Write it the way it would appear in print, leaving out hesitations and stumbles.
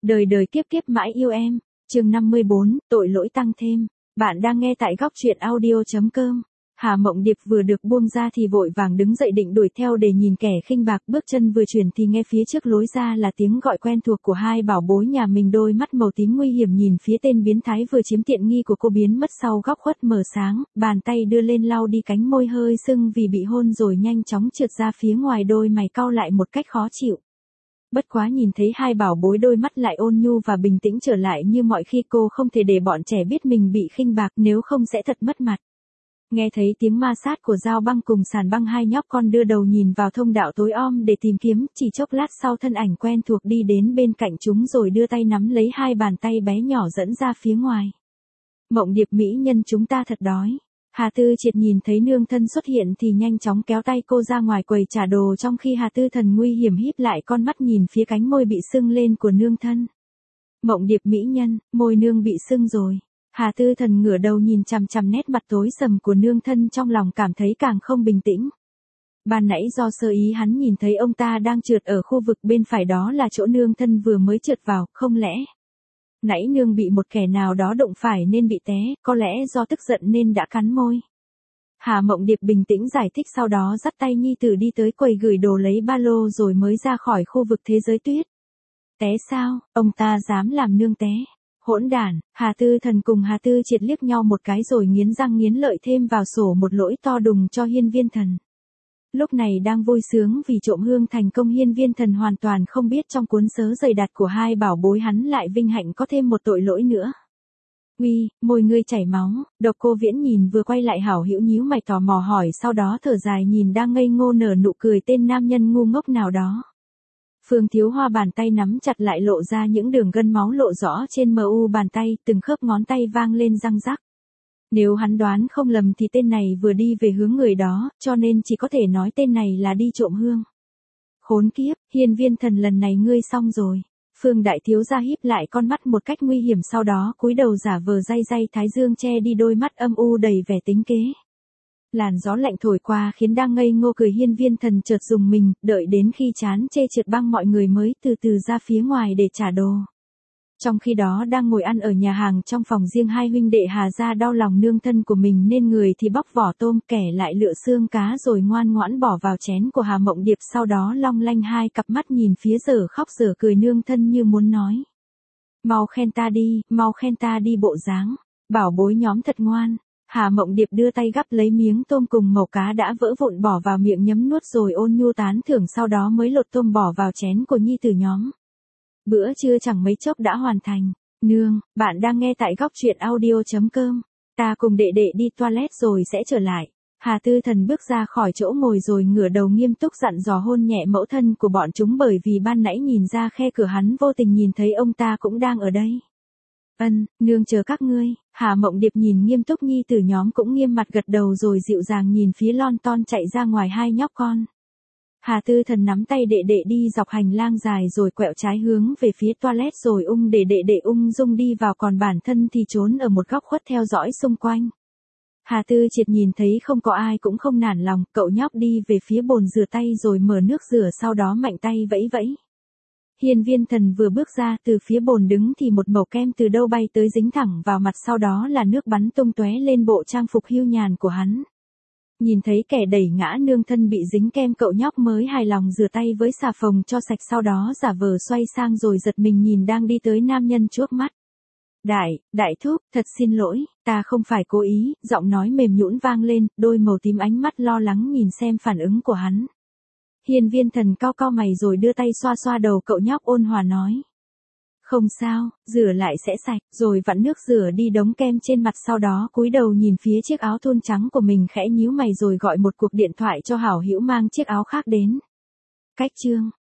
Đời đời kiếp kiếp mãi yêu em. Chương 54, tội lỗi tăng thêm. Bạn đang nghe tại góc truyện audio.com. Hà Mộng Điệp vừa được buông ra thì vội vàng đứng dậy định đuổi theo để nhìn kẻ khinh bạc, bước chân vừa chuyển thì nghe phía trước lối ra là tiếng gọi quen thuộc của hai bảo bối nhà mình, đôi mắt màu tím nguy hiểm nhìn phía tên biến thái vừa chiếm tiện nghi của cô biến mất sau góc khuất mờ sáng, bàn tay đưa lên lau đi cánh môi hơi sưng vì bị hôn rồi nhanh chóng trượt ra phía ngoài, đôi mày cau lại một cách khó chịu. Bất quá nhìn thấy hai bảo bối đôi mắt lại ôn nhu và bình tĩnh trở lại như mọi khi, cô không thể để bọn trẻ biết mình bị khinh bạc, nếu không sẽ thật mất mặt. Nghe thấy tiếng ma sát của Giao Băng cùng Sàn Băng, hai nhóc con đưa đầu nhìn vào thông đạo tối om để tìm kiếm, chỉ chốc lát sau thân ảnh quen thuộc đi đến bên cạnh chúng rồi đưa tay nắm lấy hai bàn tay bé nhỏ dẫn ra phía ngoài. Mộng Điệp mỹ nhân, chúng ta thật đói. Hà Tư Triệt nhìn thấy nương thân xuất hiện thì nhanh chóng kéo tay cô ra ngoài quầy trả đồ, trong khi Hà Tư Thần nguy hiểm híp lại con mắt nhìn phía cánh môi bị sưng lên của nương thân. Mộng Điệp mỹ nhân, môi nương bị sưng rồi. Hà Tư Thần ngửa đầu nhìn chằm chằm nét mặt tối sầm của nương thân, trong lòng cảm thấy càng không bình tĩnh. Ban nãy do sơ ý hắn nhìn thấy ông ta đang trượt ở khu vực bên phải, đó là chỗ nương thân vừa mới trượt vào, không lẽ nãy nương bị một kẻ nào đó đụng phải nên bị té, có lẽ do tức giận nên đã cắn môi. Hà Mộng Điệp bình tĩnh giải thích, sau đó dắt tay nhi tử đi tới quầy gửi đồ lấy ba lô rồi mới ra khỏi khu vực thế giới tuyết. Té sao, ông ta dám làm nương té. Hỗn đản. Hà Tư Thần cùng Hà Tư Triệt liếc nhau một cái rồi nghiến răng nghiến lợi thêm vào sổ một lỗi to đùng cho Hiên Viên Thần. Lúc này đang vui sướng vì trộm hương thành công, Hiên Viên Thần hoàn toàn không biết trong cuốn sớ dày đặc của hai bảo bối hắn lại vinh hạnh có thêm một tội lỗi nữa. Uy, môi ngươi chảy máu. Độc Cô Viễn nhìn vừa quay lại hảo hữu nhíu mày tò mò hỏi, sau đó thở dài nhìn đang ngây ngô nở nụ cười tên nam nhân ngu ngốc nào đó. Phương Thiếu Hoa bàn tay nắm chặt lại lộ ra những đường gân máu lộ rõ trên mu bàn tay, từng khớp ngón tay vang lên răng rắc. Nếu hắn đoán không lầm thì tên này vừa đi về hướng người đó, cho nên chỉ có thể nói tên này là đi trộm hương. Khốn kiếp, Hiên Viên Thần lần này ngươi xong rồi. Phương Đại Thiếu gia híp lại con mắt một cách nguy hiểm, sau đó cúi đầu giả vờ day day thái dương che đi đôi mắt âm u đầy vẻ tính kế. Làn gió lạnh thổi qua khiến đang ngây ngô cười Hiên Viên Thần chợt rùng mình, đợi đến khi chán chê trượt băng mọi người mới từ từ ra phía ngoài để trả đồ. Trong khi đó đang ngồi ăn ở nhà hàng trong phòng riêng, hai huynh đệ Hà gia đau lòng nương thân của mình nên người thì bóc vỏ tôm, kẻ lại lựa xương cá rồi ngoan ngoãn bỏ vào chén của Hà Mộng Điệp, sau đó long lanh hai cặp mắt nhìn phía dở khóc dở cười nương thân như muốn nói: mau khen ta đi, mau khen ta đi bộ dáng, bảo bối nhóm thật ngoan. Hà Mộng Điệp đưa tay gắp lấy miếng tôm cùng mẩu cá đã vỡ vụn bỏ vào miệng nhấm nuốt rồi ôn nhu tán thưởng, sau đó mới lột tôm bỏ vào chén của nhi tử nhóm. Bữa trưa chẳng mấy chốc đã hoàn thành. Nương, bạn đang nghe tại góc truyện audio.com. Ta cùng đệ đệ đi toilet rồi sẽ trở lại. Hà Tư Thần bước ra khỏi chỗ ngồi rồi ngửa đầu nghiêm túc dặn dò hôn nhẹ mẫu thân của bọn chúng, bởi vì ban nãy nhìn ra khe cửa hắn vô tình nhìn thấy ông ta cũng đang ở đây. Nương chờ các ngươi. Hà Mộng Điệp nhìn nghiêm túc nhi tử nhóm cũng nghiêm mặt gật đầu rồi dịu dàng nhìn phía lon ton chạy ra ngoài hai nhóc con. Hà Tư Thần nắm tay đệ đệ đi dọc hành lang dài rồi quẹo trái hướng về phía toilet rồi để đệ đệ ung dung đi vào, còn bản thân thì trốn ở một góc khuất theo dõi xung quanh. Hà Tư Triệt nhìn thấy không có ai cũng không nản lòng, cậu nhóc đi về phía bồn rửa tay rồi mở nước rửa, sau đó mạnh tay vẫy vẫy. Hiên Viên Thần vừa bước ra từ phía bồn đứng thì một mẩu kem từ đâu bay tới dính thẳng vào mặt, sau đó là nước bắn tung tóe lên bộ trang phục hưu nhàn của hắn. Nhìn thấy kẻ đẩy ngã nương thân bị dính kem, cậu nhóc mới hài lòng rửa tay với xà phòng cho sạch, sau đó giả vờ xoay sang rồi giật mình nhìn đang đi tới nam nhân trước mắt. Đại thúc, thật xin lỗi, ta không phải cố ý. Giọng nói mềm nhũn vang lên, đôi màu tím ánh mắt lo lắng nhìn xem phản ứng của hắn. Hiên Viên Thần cau cau mày rồi đưa tay xoa xoa đầu cậu nhóc, ôn hòa nói: không sao, rửa lại sẽ sạch. Rồi vặn nước rửa đi đống kem trên mặt, sau đó cúi đầu nhìn phía chiếc áo thun trắng của mình khẽ nhíu mày rồi gọi một cuộc điện thoại cho hảo hữu mang chiếc áo khác đến. Cách chương